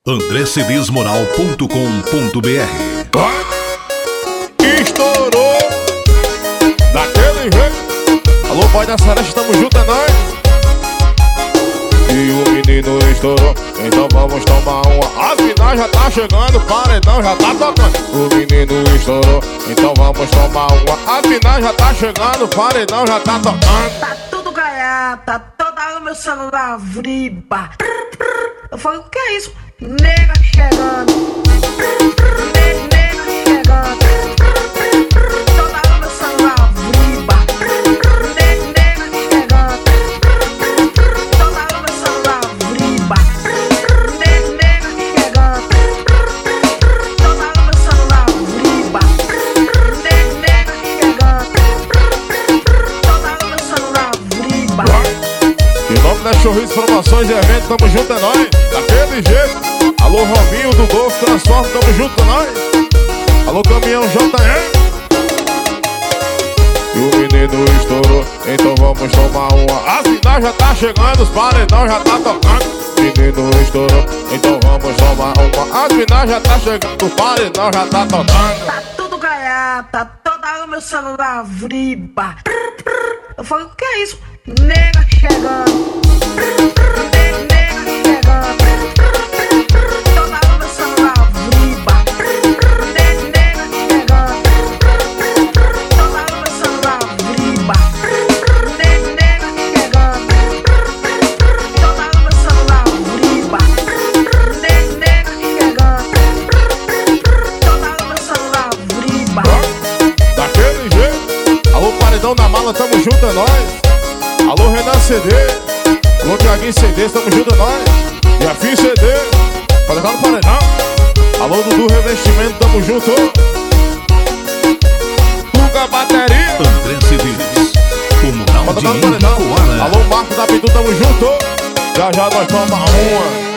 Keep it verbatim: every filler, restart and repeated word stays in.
andré cedês moral ponto com ponto br. Estourou daquele jeito. Alô, pai da Celeste, tamo junto, é nóis. E o menino estourou, então vamos tomar uma. As minas já tá chegando, o paredão já tá tocando. O menino estourou, então vamos tomar uma. As minas já tá chegando, o paredão já tá tocando. Tá tudo gaiado, tá toda o meu celular vriba. Eu falei, o que é isso? Nega chegando. Nega, nega chegando. Toda o meu celular vriba. Nega, nega chegando. Toda o meu celular vriba. Nega, nega chegando. Toda o meu celular vriba. Nega, nega chegando. Toda o meu celular vriba. Em nome da Showriz Promoções e Eventos, tamo junto, é nóis. Daquele jeito. Alô, Robinho do Golfo Transforma, tamo junto, é nóis. Alô, Caminhão J M. E o menino estourou, então vamos tomar uma. As minas já tá chegando, os paredão já tá tocando. Menino estourou, então vamos tomar uma. As minas já tá chegando, o paredão já tá tocando. Tá tudo gaiado, tá toda o meu celular vriba. Eu falei, o que é isso? Nega chegando. Nega, nega chegando. Toda o meu celular vriba. Nega, nega chegando. Toda o meu celular vriba. Nega, nega chegando. Toda o meu celular vriba. Nega, nega chegando. Toda o meu celular vriba. Daquele jeito. Alô, paredão na mala, tamo junto, é nóis. Alô, Renan C D. Alô, Thiaguinho C D, tamo junto, é nóis. E a Fim C D. Pode tocar no paredão. Alô, Dudu Revestimento, tamo junto. Tuga Bateria. André Cedês, o moral Pode de tocar no paredão. Ipacoara. Alô, Marco da Pitu, tamo junto. Já já nós toma uma.